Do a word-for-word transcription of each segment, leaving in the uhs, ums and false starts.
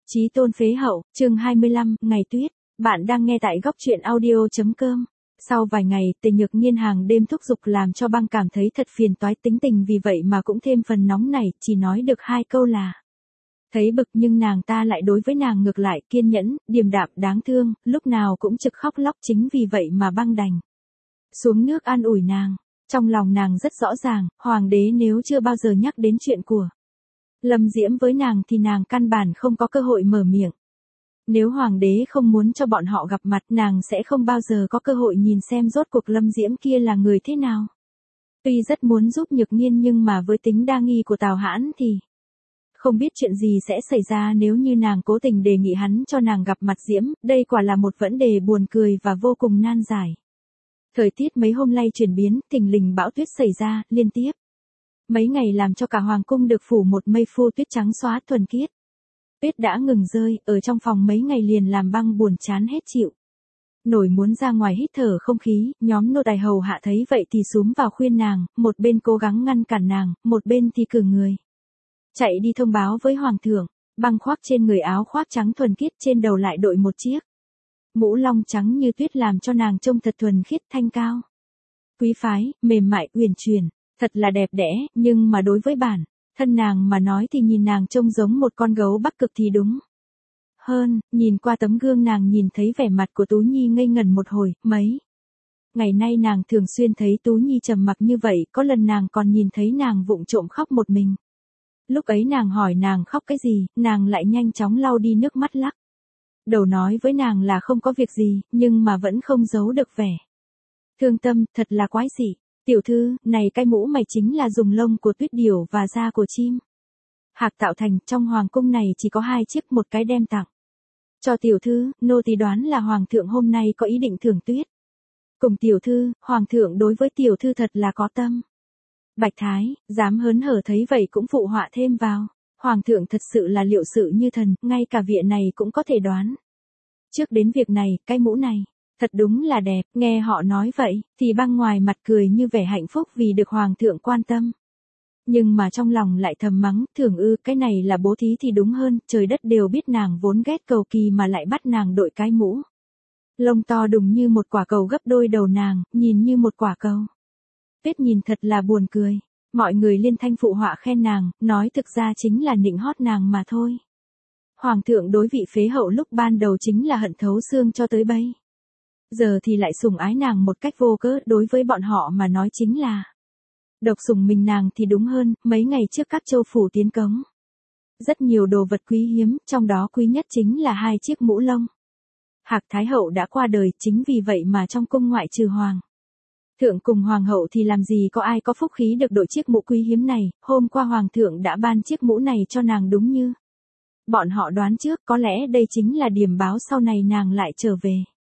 Chí tôn phế hậu, chương hai mươi lăm, ngày tuyết. Bạn đang nghe tại góc truyện audio.com. Sau vài ngày, Tề Nhược Nghiên hàng đêm thúc giục làm cho băng cảm thấy thật phiền toái tính tình, vì vậy mà cũng thêm phần nóng nảy, chỉ nói được hai câu là. Thấy bực nhưng nàng ta lại đối với nàng ngược lại kiên nhẫn, điềm đạm đáng thương, lúc nào cũng trực khóc lóc, chính vì vậy mà băng đành xuống nước an ủi nàng. Trong lòng nàng rất rõ ràng, hoàng đế nếu chưa bao giờ nhắc đến chuyện của Lâm Diễm với nàng thì nàng căn bản không có cơ hội mở miệng. Nếu hoàng đế không muốn cho bọn họ gặp mặt, nàng sẽ không bao giờ có cơ hội nhìn xem rốt cuộc Lâm Diễm kia là người thế nào. Tuy rất muốn giúp Nhược Nghiên nhưng mà với tính đa nghi của Tào Hãn thì không biết chuyện gì sẽ xảy ra nếu như nàng cố tình đề nghị hắn cho nàng gặp mặt Diễm, đây quả là một vấn đề buồn cười và vô cùng nan giải. Thời tiết mấy hôm nay chuyển biến, thình lình bão tuyết xảy ra, liên tiếp. Mấy ngày làm cho cả hoàng cung được phủ một mây phô tuyết trắng xóa thuần khiết. Tuyết đã ngừng rơi, ở trong phòng mấy ngày liền làm băng buồn chán hết chịu. Nổi muốn ra ngoài hít thở không khí, nhóm nô tài hầu hạ thấy vậy thì xúm vào khuyên nàng, một bên cố gắng ngăn cản nàng, một bên thì cử người chạy đi thông báo với hoàng thượng. Băng khoác trên người áo khoác trắng thuần khiết, trên đầu lại đội một chiếc mũ long trắng như tuyết làm cho nàng trông thật thuần khiết, thanh cao, quý phái, mềm mại, uyển chuyển, thật là đẹp đẽ, nhưng mà đối với bản thân nàng mà nói thì nhìn nàng trông giống một con gấu Bắc Cực thì đúng hơn. Nhìn qua tấm gương nàng nhìn thấy vẻ mặt của Tú Nhi ngây ngẩn một hồi. Mấy ngày nay nàng thường xuyên thấy Tú Nhi trầm mặc như vậy, có lần nàng còn nhìn thấy nàng vụng trộm khóc một mình. Lúc ấy nàng hỏi nàng khóc cái gì, nàng lại nhanh chóng lau đi nước mắt, lắc đầu nói với nàng là không có việc gì, nhưng mà vẫn không giấu được vẻ thương tâm. Thật là quái dị. Tiểu thư, này cái mũ mày chính là dùng lông của tuyết điểu và da của chim hạc tạo thành, trong hoàng cung này chỉ có hai chiếc, một cái đem tặng cho tiểu thư, nô tỳ đoán là hoàng thượng hôm nay có ý định thưởng tuyết cùng tiểu thư, hoàng thượng đối với tiểu thư thật là có tâm. Bạch Thái, dám hớn hở thấy vậy cũng phụ họa thêm vào. Hoàng thượng thật sự là liệu sự như thần, ngay cả viện này cũng có thể đoán trước đến việc này. Cái mũ này thật đúng là đẹp. Nghe họ nói vậy, thì băng ngoài mặt cười như vẻ hạnh phúc vì được hoàng thượng quan tâm. Nhưng mà trong lòng lại thầm mắng, thường ư, cái này là bố thí thì đúng hơn, trời đất đều biết nàng vốn ghét cầu kỳ mà lại bắt nàng đội cái mũ lông to đùng như một quả cầu gấp đôi đầu nàng, nhìn như một quả cầu tuyết, nhìn thật là buồn cười. Mọi người liên thanh phụ họa khen nàng, nói thực ra chính là nịnh hót nàng mà thôi. Hoàng thượng đối vị phế hậu lúc ban đầu chính là hận thấu xương cho tới bây giờ thì lại sủng ái nàng một cách vô cớ, đối với bọn họ mà nói chính là độc sủng mình nàng thì đúng hơn. Mấy ngày trước các châu phủ tiến cống rất nhiều đồ vật quý hiếm, trong đó quý nhất chính là hai chiếc mũ lông hạc thái hậu đã qua đời, chính vì vậy mà trong cung ngoại trừ hoàng thượng cùng hoàng hậu thì làm gì có ai có phúc khí được đội chiếc mũ quý hiếm này. Hôm qua hoàng thượng đã ban chiếc mũ này cho nàng, đúng như bọn họ đoán trước, có lẽ đây chính là điểm báo sau này nàng lại trở về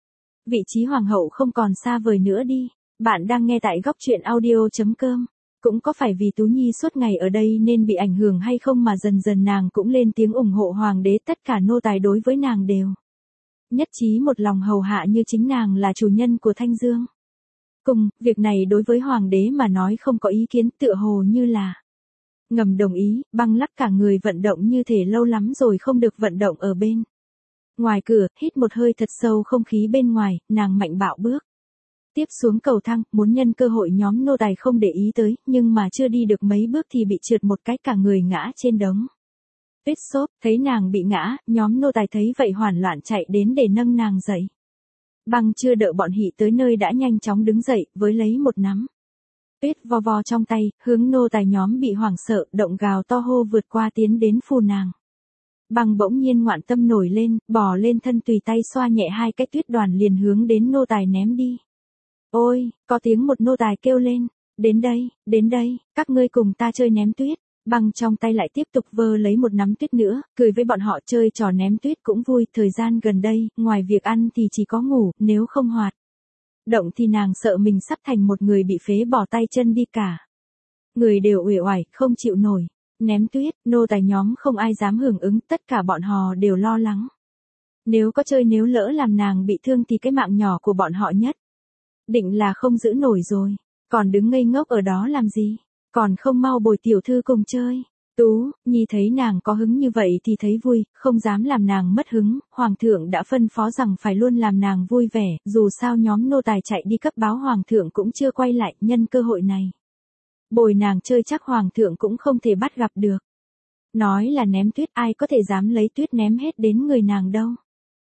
vị trí hoàng hậu không còn xa vời nữa đi. Bạn đang nghe tại góc truyện audio.com. Cũng có phải vì Tú Nhi suốt ngày ở đây nên bị ảnh hưởng hay không mà dần dần nàng cũng lên tiếng ủng hộ hoàng đế, tất cả nô tài đối với nàng đều nhất trí một lòng hầu hạ như chính nàng là chủ nhân của Thanh Dương. Cùng, việc này đối với hoàng đế mà nói không có ý kiến, tựa hồ như là ngầm đồng ý. Băng lắc cả người vận động như thể lâu lắm rồi không được vận động ở bên ngoài cửa, hít một hơi thật sâu không khí bên ngoài, nàng mạnh bạo bước tiếp xuống cầu thang, muốn nhân cơ hội nhóm nô tài không để ý tới, nhưng mà chưa đi được mấy bước thì bị trượt một cái, cả người ngã trên đống tuyết xốp. Thấy nàng bị ngã, nhóm nô tài thấy vậy hoảng loạn chạy đến để nâng nàng dậy. Băng chưa đợi bọn hỉ tới nơi đã nhanh chóng đứng dậy, với lấy một nắm tuyết vo vo trong tay, hướng nô tài nhóm bị hoảng sợ, động gào to hô vượt qua tiến đến phù nàng. Băng bỗng nhiên ngoạn tâm nổi lên, bò lên thân tùy tay xoa nhẹ hai cái tuyết đoàn liền hướng đến nô tài ném đi. Ôi, có tiếng một nô tài kêu lên, đến đây, đến đây, các ngươi cùng ta chơi ném tuyết. Băng trong tay lại tiếp tục vơ lấy một nắm tuyết nữa, cười với bọn họ chơi trò ném tuyết cũng vui. Thời gian gần đây, ngoài việc ăn thì chỉ có ngủ, nếu không hoạt động thì nàng sợ mình sắp thành một người bị phế bỏ tay chân đi cả. Người đều uể oải, không chịu nổi. Ném tuyết, nô tài nhóm không ai dám hưởng ứng, tất cả bọn họ đều lo lắng. Nếu có chơi nếu lỡ làm nàng bị thương thì cái mạng nhỏ của bọn họ nhất định là không giữ nổi rồi. Còn đứng ngây ngốc ở đó làm gì? Còn không mau bồi tiểu thư cùng chơi. Tú, Nhi thấy nàng có hứng như vậy thì thấy vui, không dám làm nàng mất hứng, Hoàng thượng đã phân phó rằng phải luôn làm nàng vui vẻ, dù sao nhóm nô tài chạy đi cấp báo Hoàng thượng cũng chưa quay lại, nhân cơ hội này. Bồi nàng chơi chắc Hoàng thượng cũng không thể bắt gặp được. Nói là ném tuyết, ai có thể dám lấy tuyết ném hết đến người nàng đâu.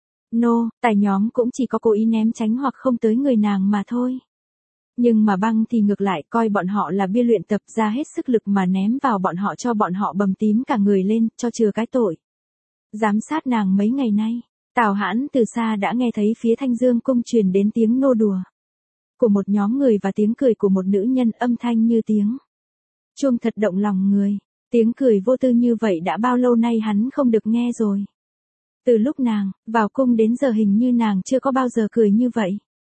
Nô, tài nhóm cũng chỉ có cố ý ném tránh hoặc không tới người nàng mà thôi. Nhưng mà băng thì ngược lại coi bọn họ là bia luyện tập, ra hết sức lực mà ném vào bọn họ cho bọn họ bầm tím cả người lên, cho chừa cái tội. Giám sát nàng mấy ngày nay, Tào Hãn từ xa đã nghe thấy phía Thanh Dương cung truyền đến tiếng nô đùa của một nhóm người và tiếng cười của một nữ nhân, âm thanh như tiếng chuông thật động lòng người. Tiếng cười vô tư như vậy đã bao lâu nay hắn không được nghe rồi. Từ lúc nàng vào cung đến giờ hình như nàng chưa có bao giờ cười như vậy.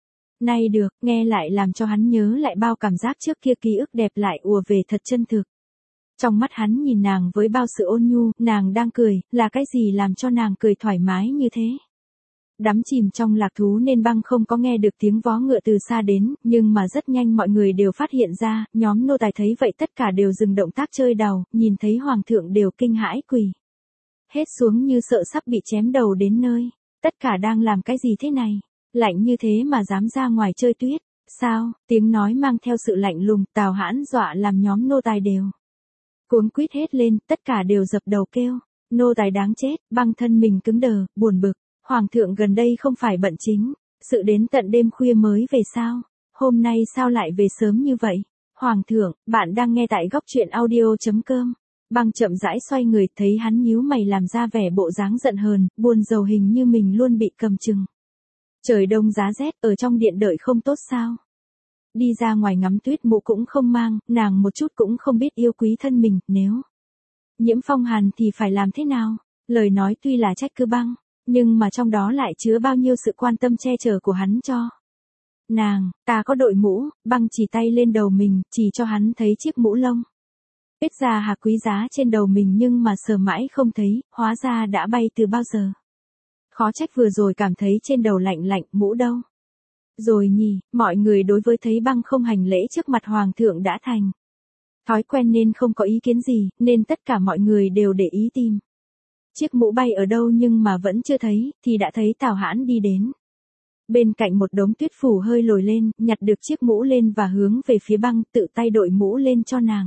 Nay được, nghe lại làm cho hắn nhớ lại bao cảm giác trước kia, ký ức đẹp lại ùa về thật chân thực. Trong mắt hắn nhìn nàng với bao sự ôn nhu, nàng đang cười, là cái gì làm cho nàng cười thoải mái như thế? Đắm chìm trong lạc thú nên băng không có nghe được tiếng vó ngựa từ xa đến, nhưng mà rất nhanh mọi người đều phát hiện ra, nhóm nô tài thấy vậy tất cả đều dừng động tác chơi đào, nhìn thấy Hoàng thượng đều kinh hãi quỳ hết xuống như sợ sắp bị chém đầu đến nơi. Tất cả đang làm cái gì thế này? Lạnh như thế mà dám ra ngoài chơi tuyết, sao? Tiếng nói mang theo sự lạnh lùng, Tào Hãn dọa làm nhóm nô tài đều cuống quýt hết lên, tất cả đều dập đầu kêu, nô tài đáng chết. Băng thân mình cứng đờ, buồn bực, Hoàng thượng gần đây không phải bận chính sự đến tận đêm khuya mới về sao? Hôm nay sao lại về sớm như vậy? Hoàng thượng, bạn đang nghe tại góc truyện audio chấm com. Băng chậm rãi xoay người, thấy hắn nhíu mày làm ra vẻ bộ dáng giận hờn, buồn rầu, hình như mình luôn bị cầm chừng. Trời đông giá rét, ở trong điện đợi không tốt sao? Đi ra ngoài ngắm tuyết mũ cũng không mang, nàng một chút cũng không biết yêu quý thân mình, nếu nhiễm phong hàn thì phải làm thế nào? Lời nói tuy là trách cứ băng, nhưng mà trong đó lại chứa bao nhiêu sự quan tâm che chở của hắn cho nàng. Ta có đội mũ, băng chỉ tay lên đầu mình, chỉ cho hắn thấy chiếc mũ lông tuyết già hạc quý giá trên đầu mình, nhưng mà sờ mãi không thấy, hóa ra đã bay từ bao giờ. Khó trách vừa rồi cảm thấy trên đầu lạnh lạnh, mũ đâu rồi nhỉ? Mọi người đối với thấy băng không hành lễ trước mặt Hoàng thượng đã thành thói quen nên không có ý kiến gì, nên tất cả mọi người đều để ý tìm chiếc mũ bay ở đâu, nhưng mà vẫn chưa thấy, thì đã thấy Tào Hãn đi đến bên cạnh một đống tuyết phủ hơi lồi lên, nhặt được chiếc mũ lên và hướng về phía băng, tự tay đội mũ lên cho nàng.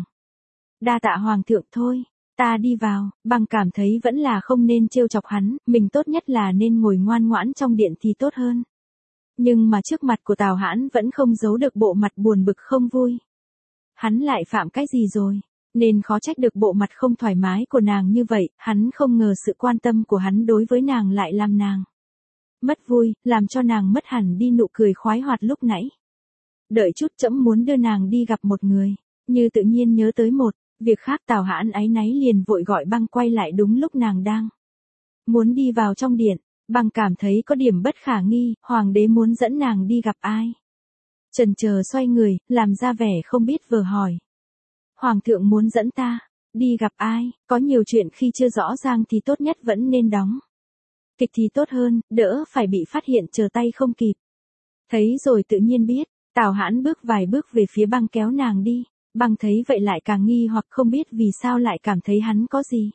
Đa tạ Hoàng thượng, thôi, ta đi vào. Băng cảm thấy vẫn là không nên trêu chọc hắn, mình tốt nhất là nên ngồi ngoan ngoãn trong điện thì tốt hơn. Nhưng mà trước mặt của Tào Hãn vẫn không giấu được bộ mặt buồn bực không vui. Hắn lại phạm cái gì rồi? Nên khó trách được bộ mặt không thoải mái của nàng như vậy, hắn không ngờ sự quan tâm của hắn đối với nàng lại làm nàng mất vui, làm cho nàng mất hẳn đi nụ cười khoái hoạt lúc nãy. Đợi chút, trẫm muốn đưa nàng đi gặp một người. Như tự nhiên nhớ tới một việc khác, Tào Hãn áy náy liền vội gọi băng quay lại đúng lúc nàng đang muốn đi vào trong điện. Băng cảm thấy có điểm bất khả nghi, hoàng đế muốn dẫn nàng đi gặp ai? Chần chờ xoay người, làm ra vẻ không biết vờ hỏi. Hoàng thượng muốn dẫn ta đi gặp ai? Có nhiều chuyện khi chưa rõ ràng thì tốt nhất vẫn nên đóng kịch thì tốt hơn, đỡ phải bị phát hiện chờ tay không kịp. Thấy rồi tự nhiên biết. Tào Hãn bước vài bước về phía băng kéo nàng đi. Băng thấy vậy lại càng nghi hoặc không biết vì sao lại cảm thấy hắn có gì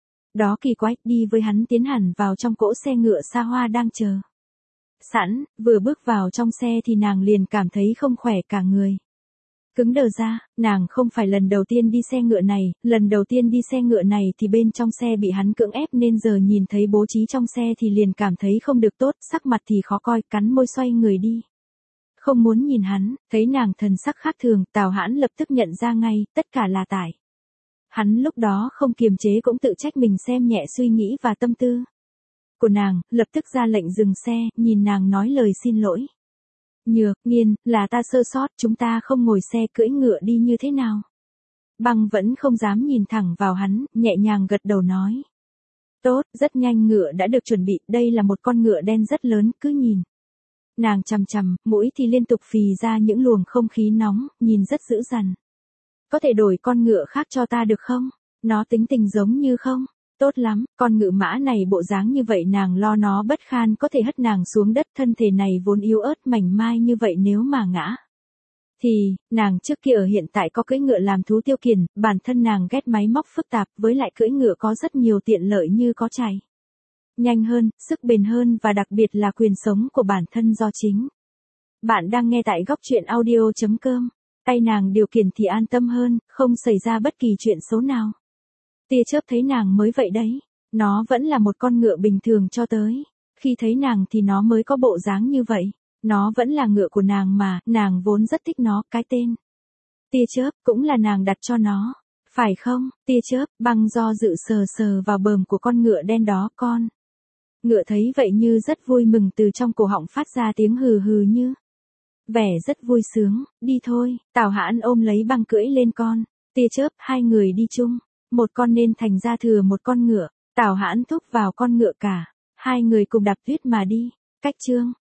đó kỳ quái, đi với hắn tiến hẳn vào trong cỗ xe ngựa xa hoa đang chờ sẵn. Vừa bước vào trong xe thì nàng liền cảm thấy không khỏe cả người cứng đờ ra. Nàng không phải lần đầu tiên đi xe ngựa này, lần đầu tiên đi xe ngựa này thì bên trong xe bị hắn cưỡng ép, nên giờ nhìn thấy bố trí trong xe thì liền cảm thấy không được tốt, sắc mặt thì khó coi, cắn môi xoay người đi. Không muốn nhìn hắn. Thấy nàng thần sắc khác thường, Tào Hãn lập tức nhận ra ngay, tất cả là tại hắn lúc đó không kiềm chế, cũng tự trách mình xem nhẹ suy nghĩ và tâm tư của nàng, lập tức ra lệnh dừng xe, nhìn nàng nói lời xin lỗi. Nhược Nghiên, là ta sơ sót, chúng ta không ngồi xe cưỡi ngựa đi như thế nào? Băng vẫn không dám nhìn thẳng vào hắn, nhẹ nhàng gật đầu nói. Tốt, rất nhanh ngựa đã được chuẩn bị, đây là một con ngựa đen rất lớn, cứ nhìn nàng chằm chằm, mũi thì liên tục phì ra những luồng không khí nóng, nhìn rất dữ dằn. Có thể đổi con ngựa khác cho ta được không? Nó tính tình giống như không? Tốt lắm, con ngựa mã này bộ dáng như vậy nàng lo nó bất khan có thể hất nàng xuống đất, thân thể này vốn yếu ớt mảnh mai như vậy nếu mà ngã Thì, nàng trước kia ở hiện tại có cưỡi ngựa làm thú tiêu khiển, bản thân nàng ghét máy móc phức tạp, với lại cưỡi ngựa có rất nhiều tiện lợi như có chạy nhanh hơn, sức bền hơn và đặc biệt là quyền sống của bản thân do chính. Bạn đang nghe tại góc truyện audio.com. Tay nàng điều khiển thì an tâm hơn, không xảy ra bất kỳ chuyện xấu nào. Tia chớp thấy nàng mới vậy đấy. Nó vẫn là một con ngựa bình thường cho tới. Khi thấy nàng thì nó mới có bộ dáng như vậy. Nó vẫn là ngựa của nàng mà, nàng vốn rất thích nó, cái tên Tia chớp cũng là nàng đặt cho nó. Phải không, tia chớp, băng do dự sờ sờ vào bờm của con ngựa đen đó con. Ngựa thấy vậy như rất vui mừng, từ trong cổ họng phát ra tiếng hừ hừ như vẻ rất vui sướng. Đi thôi, Tào Hãn ôm lấy băng cưỡi lên con tia chớp, hai người đi chung. Một con nên thành ra thừa một con ngựa. Tào Hãn thúc vào con ngựa cả. Hai người cùng đạp tuyết mà đi. Cách chương